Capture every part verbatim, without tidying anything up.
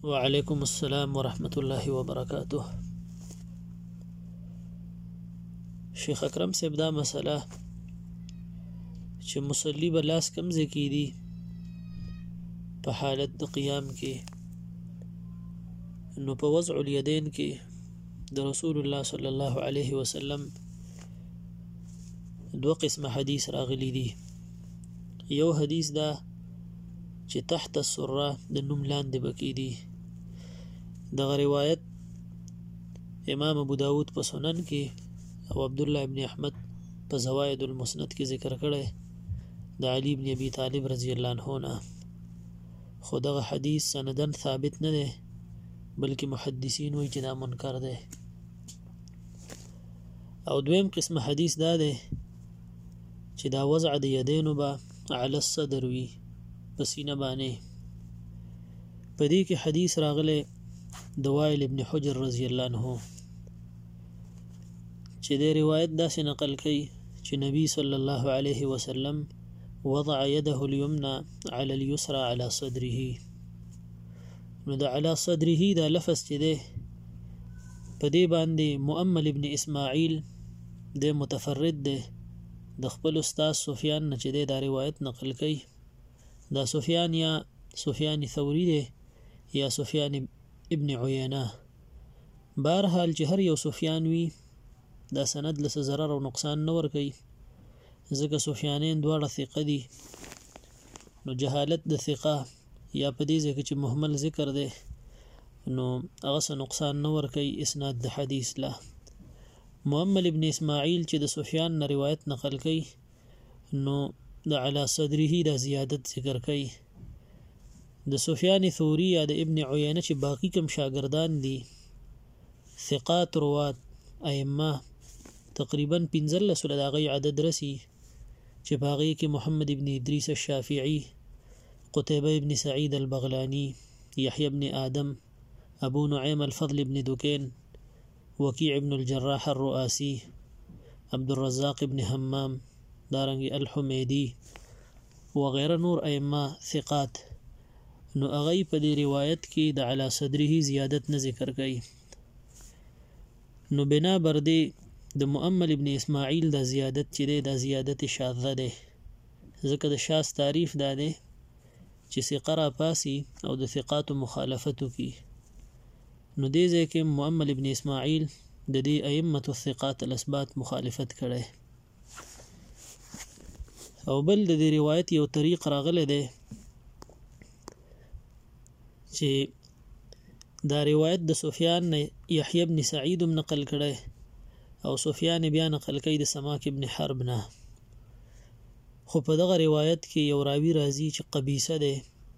وعلیکم السلام ورحمۃ اللہ وبرکاتہ. شیخ اکرم صاحب دا مسله چې مصلی به لاس کمزې کیدي په حالت د قیام کې، نو په وضع الیدین کې د رسول الله صلی الله علیه وسلم دو قسم حدیث راغلی دي. یو حدیث دا چې تحت السره د نوم لاندې بکی دي. دغه روایت امام ابو داود په سنن کې او عبد الله ابن احمد په زوائد المسند کې ذکر کړی د علی ابن ابي طالب رضی الله عنه نه. خو دغه حدیث سندن ثابت نه دی، بلکې محدثین وایي چې دا منکر دی. او دویم قسم حدیث دا دی چې دا وضع د یدینو به علی الصدر وي، په سینه باندې. په دې کې حدیث راغلی د وائل ابن حجر رضی الله عنه چې د روایت داسې نقل کوي چې نبی صلی الله علیه وسلم وضع يده اليمنى على اليسرى على صدره. نو د على صدره دا لفظ چې دی په دې باندې مؤمل ابن اسماعیل د متفرد دی د خپل استاد سفیان نه چې دی دا روایت نقل کوي. دا سفیان یا سفیان ثوری دی یا سفیان ابن عیینه. بهرحال چې هر یو سفیان وي دا سند له ضرر او نقصان نه ورکوي، ځکه سفیانین دواړه ثقه دي. نو جهالت د ثقه یا په دې ځکه چې مهمل ذکر دی نو هغه څه نقصان نه ورکوي اسناد د حدیث له. مؤمل ابن اسماعیل چې د سفیان نه روایت نقل کوي نو د علی صدره دا زیادت ذکر کوي. د سفیان ثوری یا د ابن عیینه چې باقی کم شاگردان دي ثقات روات ائمه تقریبا پنځلس له دغه عدد رسی چې باقی کې محمد ابن ادریس الشافعی، قتيبه ابن سعید البغلانی، یحیی ابن آدم، ابو نعیم الفضل ابن دکین، وکیع ابن الجراح الرؤاسی، عبد الرزاق ابن حمام، دارنګ الحمیدی وغیره نور ائمه ثقات. نو اغی په دې روایت کې د علی صدره زیادت نه ذکر کوي. نو بنا بر دې د مؤمل ابن اسماعیل دا زیادت چې دی دا زیادت شاذه دی، ځکه د شاذ تعریف دا دی چې ثقه را پاسي او د ثقاتو مخالفت وکړي. نو دې ځای کې مؤمل ابن اسماعیل د دې ائمه الثقات الاثبات مخالفت کړی. او بل د دې روایت یو طریق راغلی دی چې دا روایت د سفیان نه یحیی ابن سعید هم نقل کړی او سفیان بیا نقل کوي د سماک ابن حرب نه. خو په دغه روایت کې یو راوی راځي چې قبیصه دی.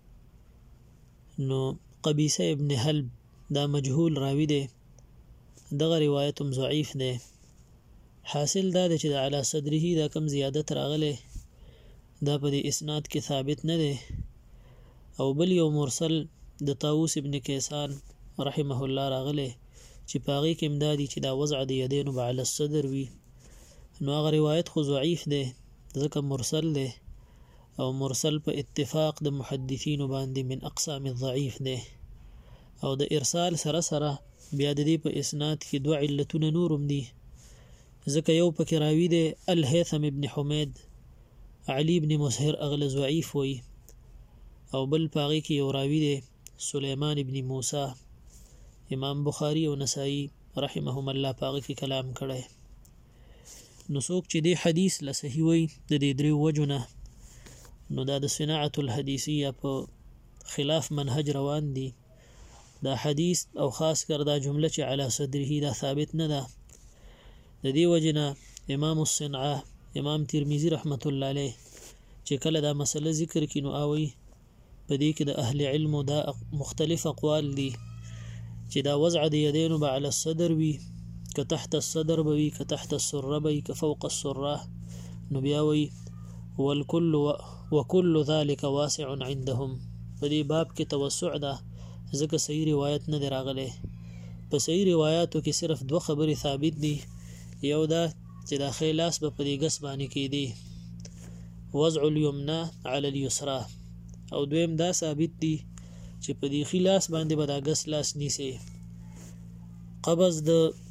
نو قبیصه ابن حلب دا مجهول راوی دی، دغه روایت هم ضعیف دی. حاصل دا دی چې د علی صدره دا کم زیادت راغلی دا په دې اسناد کې ثابت نه دی. او بل یو مرسل د طاووس ابن کیسان رحمه الله راغلی چې پاغي کې امدادي چې دا وضع د یدینو به علی الصدر وي. نو هغه روایت خو ضعیف دی ځکه مرسل دی، او مرسل په اتفاق د محدثینو باندې من اقسام الضعیف دی. او د ارسال سره سره بیا د دې په اسناد کې دوه علتونه نورم دي، ځکه یو پکې راوی دی الهیثم ابن حمید علی ابن مسهر اغله ضعیف وي، او بل پاغي کې یو راوی دی سلیمان ابن موسی. امام بخاری او نسائی رحمهم الله پاغي کې کلام کړی. نو څوک چې دی حدیث له صحیح وي د دې درې وجونه، نو دا د صناعت الحدیثیه په خلاف منهج روان دي. دا حدیث او خاص کر دا جمله چې علی صدره دا ثابت نه ده. د دې وجنه امام الصنعه امام ترمذی رحمت الله علیه چې کله دا مسله ذکر کینو اوي په دې کې د اهل علم دا مختلف اقوال دي چې دا وضع د یدینو به علی الصدر وي، که تحت الصدر به وي، که تحت السره به وي، که فوق السره. نو بیا وي والکل وکل ذلك واسع عندهم. په دې باب کې توسع ده ځکه صحیح روایت نه دی راغلی. په صحیح روایتو کې صرف دوه خبرې ثابت دي. یو دا چې دا ښی لاس به په دې ګس باندې کېدي وضع الیمنى علی الیسرى، او دویم دا ثابت دي چې په دې خلاص باندې به دا ګس لاس نیسي قبض د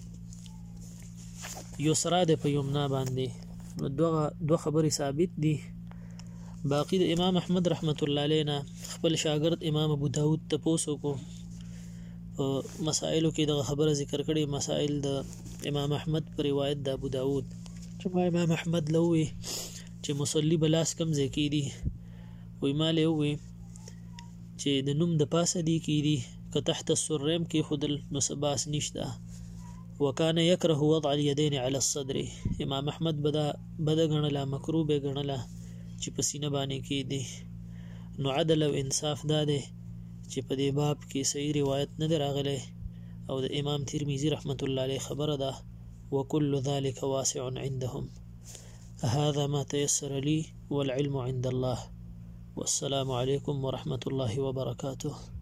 یسرا د په یمنا باندې نو دوه دوه خبرې ثابت دي باقی د امام احمد رحمت الله علیه نه خپل شاګرد امام ابو داود ته پوسو کو مسائلو کې د خبره ذکر کړي مسائل د امام احمد پر روایت د ابو داود چې امام احمد لوي چې مصلی بلاس کم ځکې دي وې مال وي چې د نوم د پاسه دی کې دي که تحت السرم کې خودل نو سباس نشته وکانه یکره وضع اليدين على الصدر امام احمد بدا بدا غنلا مکروه به غنلا چې په سینه باندې کې دي نو عدل او انصاف داده چې په دې باب کې صحیح روایت نه راغله او د امام ترمذی رحمت الله علیه خبره ده وكل ذلك واسع عندهم هذا ما تيسر لي والعلم عند الله والسلام عليكم ورحمة الله وبركاته